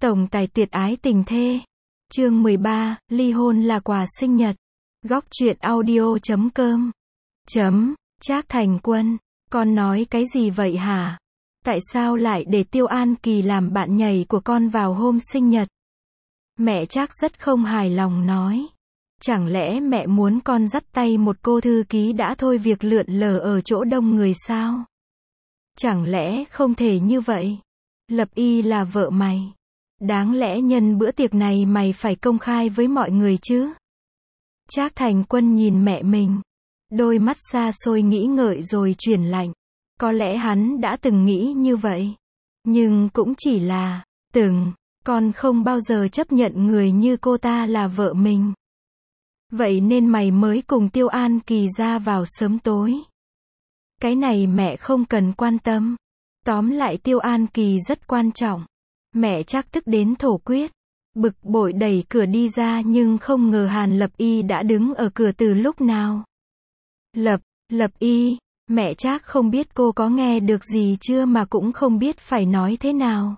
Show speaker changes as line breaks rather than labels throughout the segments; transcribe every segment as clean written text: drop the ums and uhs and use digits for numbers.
Tổng tài tuyệt ái tình thê. Chương 13, ly hôn là quà sinh nhật. Góc truyện audio.com. Trác Thành Quân, con nói cái gì vậy hả? Tại sao lại để Tiêu An Kỳ làm bạn nhảy của con vào hôm sinh nhật? Mẹ Trác rất không hài lòng nói. Chẳng lẽ mẹ muốn con dắt tay một cô thư ký đã thôi việc lượn lờ ở chỗ đông người sao? Chẳng lẽ không thể như vậy? Lập Y là vợ mày. Đáng lẽ nhân bữa tiệc này mày phải công khai với mọi người chứ? Trác Thành Quân nhìn mẹ mình. Đôi mắt xa xôi nghĩ ngợi rồi chuyển lạnh. Có lẽ hắn đã từng nghĩ như vậy. Nhưng cũng chỉ là từng. Con không bao giờ chấp nhận người như cô ta là vợ mình. Vậy nên mày mới cùng Tiêu An Kỳ ra vào sớm tối. Cái này mẹ không cần quan tâm. Tóm lại Tiêu An Kỳ rất quan trọng. Mẹ Trác tức đến thổ quyết. Bực bội đẩy cửa đi ra nhưng không ngờ Hàn Lập Y đã đứng ở cửa từ lúc nào. Lập Y, mẹ Trác không biết cô có nghe được gì chưa mà cũng không biết phải nói thế nào.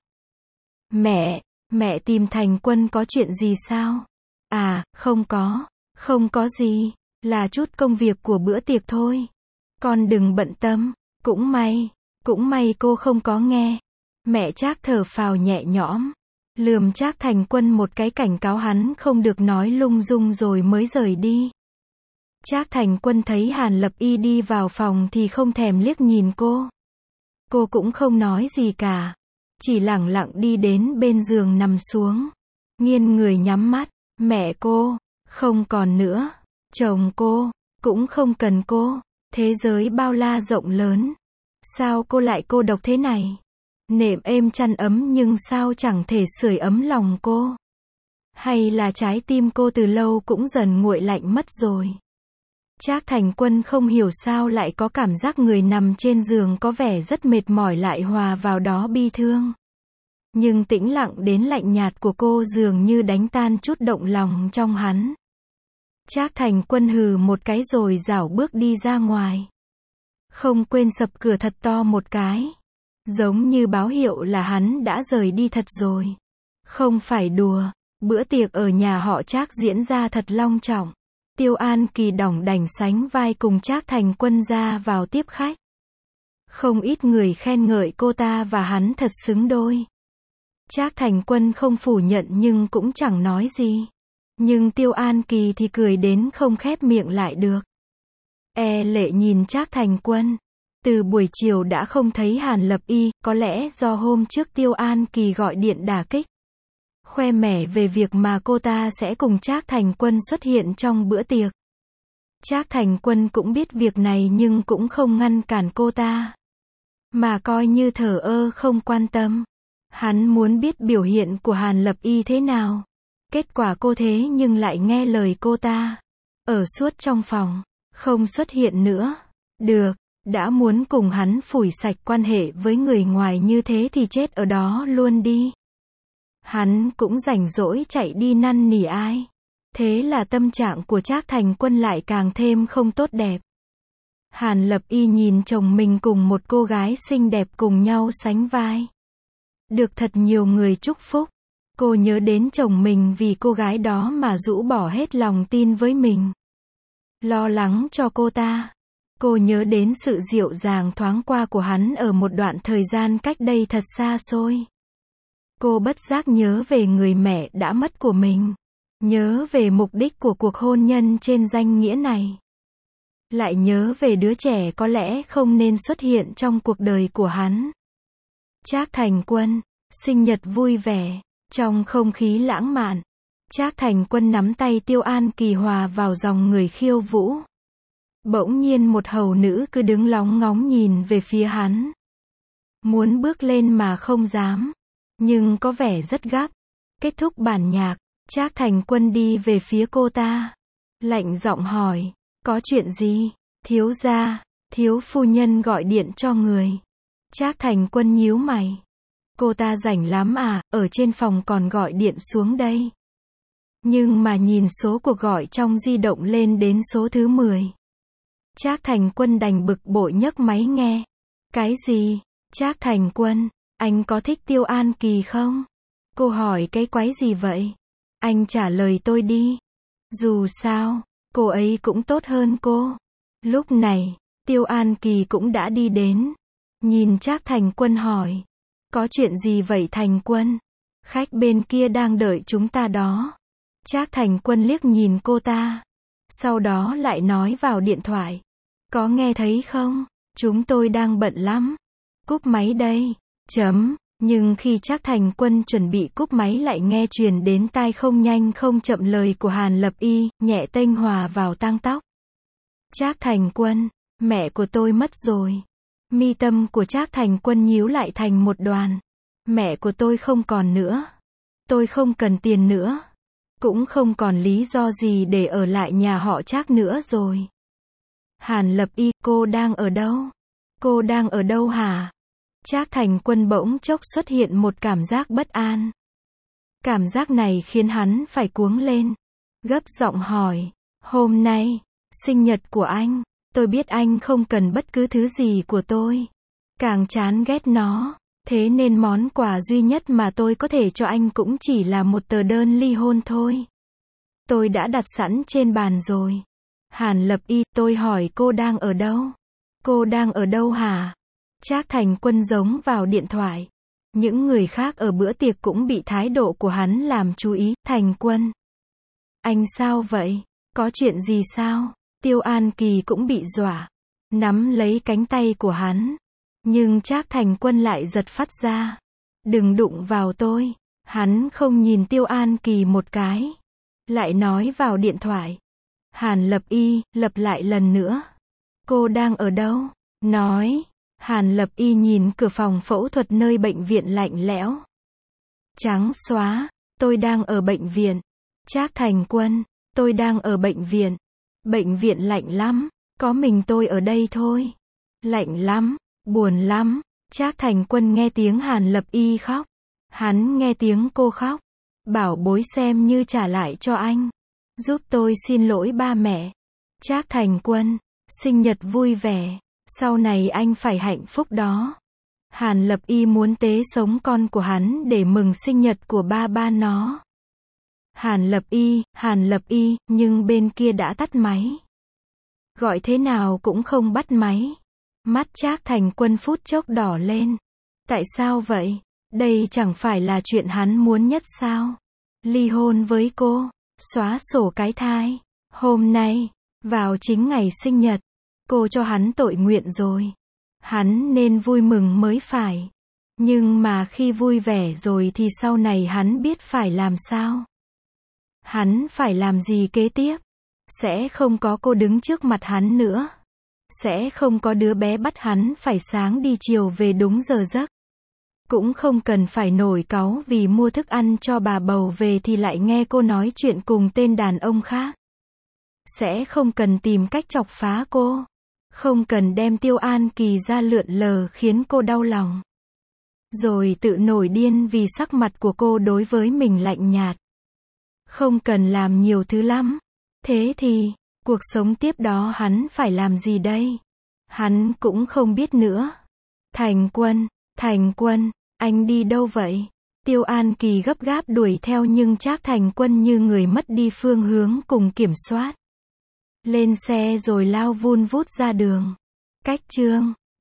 Mẹ tìm Thành Quân có chuyện gì sao? À, không có gì, là chút công việc của bữa tiệc thôi. Con đừng bận tâm, cũng may cô không có nghe. Mẹ Trác thở phào nhẹ nhõm, lườm Trác Thành Quân một cái cảnh cáo hắn không được nói lung tung rồi mới rời đi. Trác Thành Quân thấy Hàn Lập Y đi vào phòng thì không thèm liếc nhìn cô. Cô cũng không nói gì cả, chỉ lẳng lặng đi đến bên giường nằm xuống, nghiêng người nhắm mắt. Mẹ cô không còn nữa, chồng cô cũng không cần cô, thế giới bao la rộng lớn, sao cô lại cô độc thế này? Nệm êm chăn ấm nhưng sao chẳng thể sưởi ấm lòng cô? Hay là trái tim cô từ lâu cũng dần nguội lạnh mất rồi? Trác Thành Quân không hiểu sao lại có cảm giác người nằm trên giường có vẻ rất mệt mỏi lại hòa vào đó bi thương. Nhưng tĩnh lặng đến lạnh nhạt của cô dường như đánh tan chút động lòng trong hắn. Trác Thành Quân hừ một cái rồi rảo bước đi ra ngoài. Không quên sập cửa thật to một cái. Giống như báo hiệu là hắn đã rời đi thật rồi. Không phải đùa, bữa tiệc ở nhà họ Trác diễn ra thật long trọng. Tiêu An Kỳ đỏng đảnh sánh vai cùng Trác Thành Quân ra vào tiếp khách. Không ít người khen ngợi cô ta và hắn thật xứng đôi. Trác Thành Quân không phủ nhận nhưng cũng chẳng nói gì. Nhưng Tiêu An Kỳ thì cười đến không khép miệng lại được. Lệ nhìn Trác Thành Quân. Từ buổi chiều đã không thấy Hàn Lập Y, có lẽ do hôm trước Tiêu An Kỳ gọi điện đả kích. Khoe mẽ về việc mà cô ta sẽ cùng Trác Thành Quân xuất hiện trong bữa tiệc. Trác Thành Quân cũng biết việc này nhưng cũng không ngăn cản cô ta. Mà coi như thờ ơ không quan tâm. Hắn muốn biết biểu hiện của Hàn Lập Y thế nào. Kết quả cô thế nhưng lại nghe lời cô ta. Ở suốt trong phòng, không xuất hiện nữa. Được, đã muốn cùng hắn phủi sạch quan hệ với người ngoài như thế thì chết ở đó luôn đi. Hắn cũng rảnh rỗi chạy đi năn nỉ ai. Thế là tâm trạng của Trác Thành Quân lại càng thêm không tốt đẹp. Hàn Lập Y nhìn chồng mình cùng một cô gái xinh đẹp cùng nhau sánh vai. Được thật nhiều người chúc phúc. Cô nhớ đến chồng mình vì cô gái đó mà rũ bỏ hết lòng tin với mình. Lo lắng cho cô ta. Cô nhớ đến sự dịu dàng thoáng qua của hắn ở một đoạn thời gian cách đây thật xa xôi. Cô bất giác nhớ về người mẹ đã mất của mình. Nhớ về mục đích của cuộc hôn nhân trên danh nghĩa này. Lại nhớ về đứa trẻ có lẽ không nên xuất hiện trong cuộc đời của hắn. Trác Thành Quân, sinh nhật vui vẻ, trong không khí lãng mạn. Trác Thành Quân nắm tay Tiêu An Kỳ hòa vào dòng người khiêu vũ. Bỗng nhiên một hầu nữ cứ đứng lóng ngóng nhìn về phía hắn. Muốn bước lên mà không dám. Nhưng có vẻ rất gấp. Kết thúc bản nhạc, Trác Thành Quân đi về phía cô ta. Lạnh giọng hỏi, có chuyện gì? Thiếu gia, thiếu phu nhân gọi điện cho người. Trác Thành Quân nhíu mày. Cô ta rảnh lắm à, ở trên phòng còn gọi điện xuống đây. Nhưng mà nhìn số cuộc gọi trong di động lên đến số thứ 10. Trác Thành Quân đành bực bội nhấc máy nghe. Cái gì? Trác Thành Quân, anh có thích Tiêu An Kỳ không? Cô hỏi cái quái gì vậy? Anh trả lời tôi đi. Dù sao, cô ấy cũng tốt hơn cô. Lúc này, Tiêu An Kỳ cũng đã đi đến. Nhìn Trác Thành Quân hỏi. Có chuyện gì vậy Thành Quân? Khách bên kia đang đợi chúng ta đó. Trác Thành Quân liếc nhìn cô ta. Sau đó lại nói vào điện thoại. Có nghe thấy không? Chúng tôi đang bận lắm. Cúp máy đây. Nhưng khi Trác Thành Quân chuẩn bị cúp máy lại nghe truyền đến tai không nhanh không chậm lời của Hàn Lập Y, nhẹ tênh hòa vào tang tóc. Trác Thành Quân, mẹ của tôi mất rồi. Mi tâm của Trác Thành Quân nhíu lại thành một đoàn. Mẹ của tôi không còn nữa. Tôi không cần tiền nữa. Cũng không còn lý do gì để ở lại nhà họ Trác nữa rồi. Hàn Lập Y, cô đang ở đâu? Cô đang ở đâu hả? Trác Thành Quân bỗng chốc xuất hiện một cảm giác bất an. Cảm giác này khiến hắn phải cuống lên. Gấp giọng hỏi, hôm nay, sinh nhật của anh, tôi biết anh không cần bất cứ thứ gì của tôi. Càng chán ghét nó. Thế nên món quà duy nhất mà tôi có thể cho anh cũng chỉ là một tờ đơn ly hôn thôi. Tôi đã đặt sẵn trên bàn rồi. Hàn Lập Y, tôi hỏi cô đang ở đâu? Cô đang ở đâu hả? Trác Thành Quân giống vào điện thoại. Những người khác ở bữa tiệc cũng bị thái độ của hắn làm chú ý. Thành Quân. Anh sao vậy? Có chuyện gì sao? Tiêu An Kỳ cũng bị dọa. Nắm lấy cánh tay của hắn. Nhưng Trác Thành Quân lại giật phắt ra. Đừng đụng vào tôi. Hắn không nhìn Tiêu An Kỳ một cái. Lại nói vào điện thoại. Hàn Lập Y, lặp lại lần nữa. Cô đang ở đâu? Nói. Hàn Lập Y nhìn cửa phòng phẫu thuật nơi bệnh viện lạnh lẽo. Trắng xóa. Tôi đang ở bệnh viện. Trác Thành Quân. Tôi đang ở bệnh viện. Bệnh viện lạnh lắm. Có mình tôi ở đây thôi. Lạnh lắm. Buồn lắm. Trác Thành Quân nghe tiếng Hàn Lập Y khóc. Hắn nghe tiếng cô khóc. Bảo bối xem như trả lại cho anh. Giúp tôi xin lỗi ba mẹ. Trác Thành Quân. Sinh nhật vui vẻ. Sau này anh phải hạnh phúc đó. Hàn Lập Y muốn tế sống con của hắn để mừng sinh nhật của ba nó. Hàn Lập Y, nhưng bên kia đã tắt máy. Gọi thế nào cũng không bắt máy. Mắt Trác Thành Quân phút chốc đỏ lên. Tại sao vậy? Đây chẳng phải là chuyện hắn muốn nhất sao? Ly hôn với cô, xóa sổ cái thai. Hôm nay, vào chính ngày sinh nhật, cô cho hắn tội nguyện rồi. Hắn nên vui mừng mới phải. Nhưng mà khi vui vẻ rồi thì sau này hắn biết phải làm sao? Hắn phải làm gì kế tiếp? Sẽ không có cô đứng trước mặt hắn nữa. Sẽ không có đứa bé bắt hắn phải sáng đi chiều về đúng giờ giấc. Cũng không cần phải nổi cáu vì mua thức ăn cho bà bầu về thì lại nghe cô nói chuyện cùng tên đàn ông khác. Sẽ không cần tìm cách chọc phá cô. Không cần đem Tiêu An Kỳ ra lượn lờ khiến cô đau lòng. Rồi tự nổi điên vì sắc mặt của cô đối với mình lạnh nhạt. Không cần làm nhiều thứ lắm. Thế thì, cuộc sống tiếp đó hắn phải làm gì đây? Hắn cũng không biết nữa. Thành Quân, anh đi đâu vậy? Tiêu An Kỳ gấp gáp đuổi theo nhưng Trác Thành Quân như người mất đi phương hướng cùng kiểm soát. Lên xe rồi lao vun vút ra đường. Cách chương